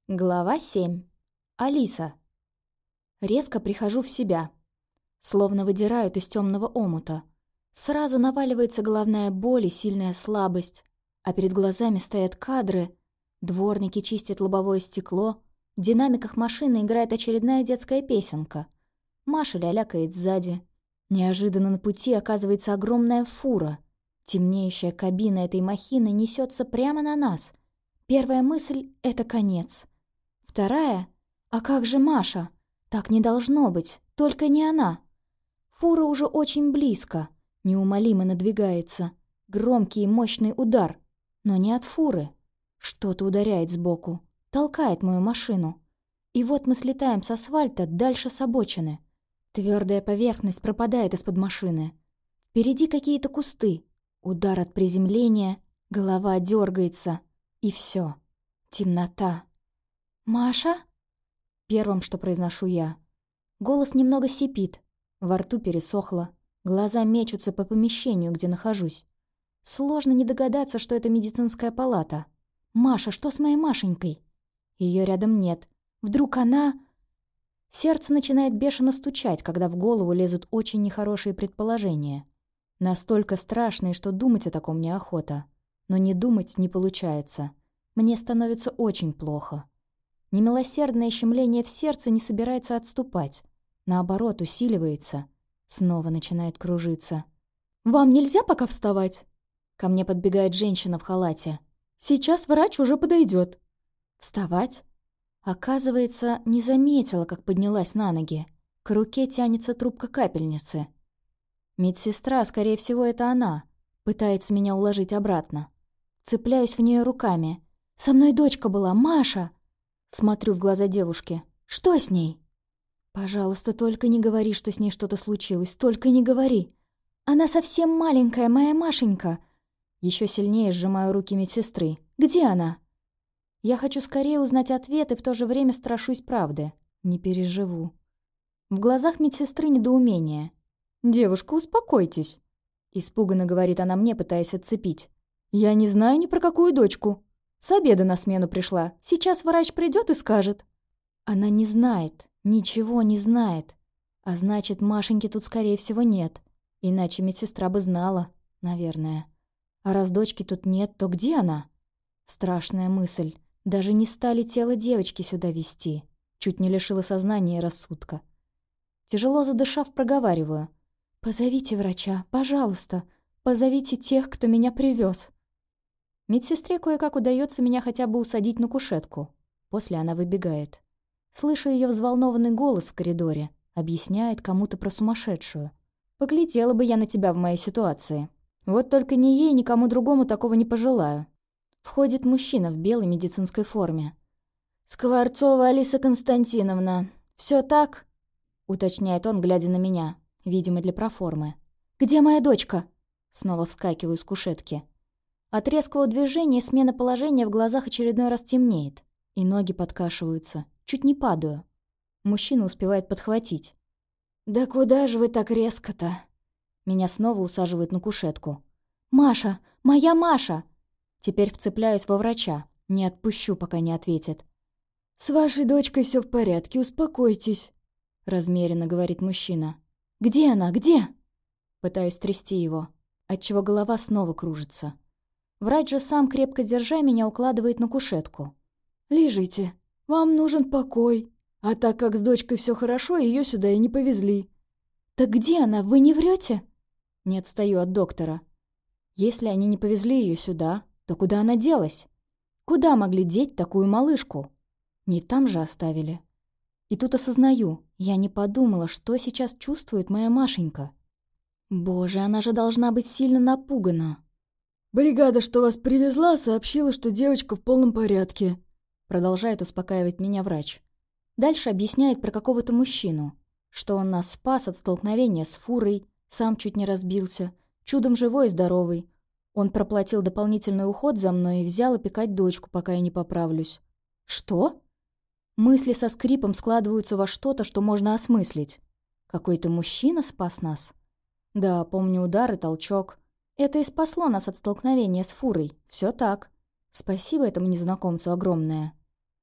Глава 7. Алиса. Резко прихожу в себя. Словно выдирают из темного омута. Сразу наваливается головная боль и сильная слабость. А перед глазами стоят кадры. Дворники чистят лобовое стекло. В динамиках машины играет очередная детская песенка. Маша лялякает сзади. Неожиданно на пути оказывается огромная фура. Темнеющая кабина этой махины несется прямо на нас. Первая мысль — это конец. Вторая — а как же Маша? Так не должно быть, только не она. Фура уже очень близко, неумолимо надвигается. Громкий и мощный удар, но не от фуры. Что-то ударяет сбоку, толкает мою машину. И вот мы слетаем с асфальта дальше с обочины. Твердая поверхность пропадает из-под машины. Впереди какие-то кусты. Удар от приземления, голова дергается. И все. Темнота. «Маша?» Первым, что произношу я. Голос немного сипит, во рту пересохло, глаза мечутся по помещению, где нахожусь. Сложно не догадаться, что это медицинская палата. «Маша, что с моей Машенькой?» Ее рядом нет. Вдруг она... Сердце начинает бешено стучать, когда в голову лезут очень нехорошие предположения. Настолько страшные, что думать о таком неохота. Но не думать не получается. Мне становится очень плохо. Немилосердное щемление в сердце не собирается отступать. Наоборот, усиливается. Снова начинает кружиться. «Вам нельзя пока вставать?» Ко мне подбегает женщина в халате. «Сейчас врач уже подойдет». «Вставать?» Оказывается, не заметила, как поднялась на ноги. К руке тянется трубка капельницы. Медсестра, скорее всего, это она. Пытается меня уложить обратно. Цепляюсь в нее руками. «Со мной дочка была, Маша!» Смотрю в глаза девушки. «Что с ней?» «Пожалуйста, только не говори, что с ней что-то случилось. Только не говори. Она совсем маленькая, моя Машенька». Еще сильнее сжимаю руки медсестры. «Где она?» Я хочу скорее узнать ответ и в то же время страшусь правды. Не переживу. В глазах медсестры недоумение. «Девушка, успокойтесь», — испуганно говорит она мне, пытаясь отцепить. «Я не знаю ни про какую дочку. С обеда на смену пришла. Сейчас врач придет и скажет». Она не знает, ничего не знает. А значит, Машеньки тут, скорее всего, нет. Иначе медсестра бы знала, наверное. А раз дочки тут нет, то где она? Страшная мысль. Даже не стали тело девочки сюда везти. Чуть не лишила сознания и рассудка. Тяжело задышав, проговариваю. «Позовите врача, пожалуйста. Позовите тех, кто меня привез». Медсестре кое-как удается меня хотя бы усадить на кушетку. После она выбегает. Слышу ее взволнованный голос в коридоре. Объясняет кому-то про сумасшедшую. «Поглядела бы я на тебя в моей ситуации. Вот только ни ей, ни кому другому такого не пожелаю». Входит мужчина в белой медицинской форме. «Скворцова Алиса Константиновна. Все так?» Уточняет он, глядя на меня. Видимо, для проформы. «Где моя дочка?» Снова вскакиваю с кушетки. От резкого движения смена положения в глазах очередной раз темнеет. И ноги подкашиваются. Чуть не падаю. Мужчина успевает подхватить. «Да куда же вы так резко-то?» Меня снова усаживают на кушетку. «Маша! Моя Маша!» Теперь вцепляюсь во врача. Не отпущу, пока не ответит. «С вашей дочкой все в порядке, успокойтесь», — размеренно говорит мужчина. «Где она? Где?» Пытаюсь трясти его, отчего голова снова кружится. Врач же сам, крепко держа меня, укладывает на кушетку. «Лежите. Вам нужен покой. А так как с дочкой все хорошо, ее сюда и не повезли». «Так где она? Вы не врете?» Не отстаю от доктора. «Если они не повезли ее сюда, то куда она делась? Куда могли деть такую малышку? Не там же оставили». И тут осознаю, я не подумала, что сейчас чувствует моя Машенька. Боже, она же должна быть сильно напугана. «Бригада, что вас привезла, сообщила, что девочка в полном порядке», — продолжает успокаивать меня врач. Дальше объясняет про какого-то мужчину, что он нас спас от столкновения с фурой, сам чуть не разбился, чудом живой и здоровый. Он проплатил дополнительный уход за мной и взял опекать дочку, пока я не поправлюсь. Что? Мысли со скрипом складываются во что-то, что можно осмыслить. Какой-то мужчина спас нас? Да, помню удар и толчок. Это и спасло нас от столкновения с фурой. Все так. Спасибо этому незнакомцу огромное.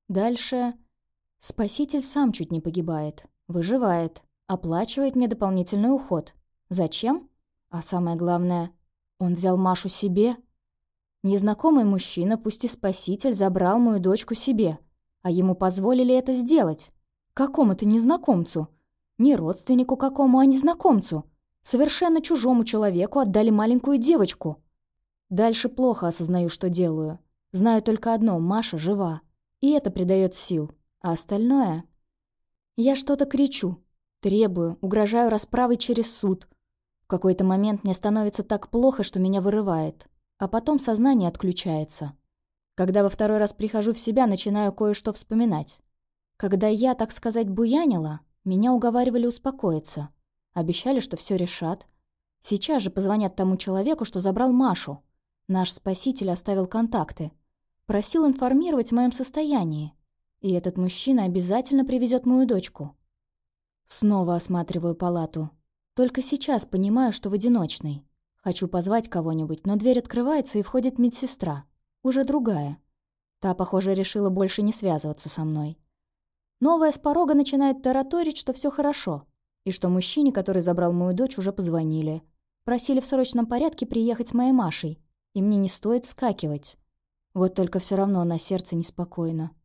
Дальше... Спаситель сам чуть не погибает, выживает, оплачивает мне дополнительный уход. Зачем? А самое главное, он взял Машу себе. Незнакомый мужчина, пусть и спаситель, забрал мою дочку себе, а ему позволили это сделать. Какому-то незнакомцу. Не родственнику какому, а незнакомцу. Совершенно чужому человеку отдали маленькую девочку. Дальше плохо осознаю, что делаю. Знаю только одно — Маша жива. И это придает сил. А остальное... Я что-то кричу, требую, угрожаю расправой через суд. В какой-то момент мне становится так плохо, что меня вырывает. А потом сознание отключается. Когда во второй раз прихожу в себя, начинаю кое-что вспоминать. Когда я, так сказать, буянила, меня уговаривали успокоиться. Обещали, что все решат. Сейчас же позвонят тому человеку, что забрал Машу. Наш спаситель оставил контакты. Просил информировать о моем состоянии. И этот мужчина обязательно привезет мою дочку. Снова осматриваю палату. Только сейчас понимаю, что в одиночной. Хочу позвать кого-нибудь, но дверь открывается, и входит медсестра. Уже другая. Та, похоже, решила больше не связываться со мной. Новая с порога начинает тараторить, что все хорошо. И что мужчине, который забрал мою дочь, уже позвонили. Просили в срочном порядке приехать с моей Машей. И мне не стоит вскакивать. Вот только все равно на сердце неспокойно.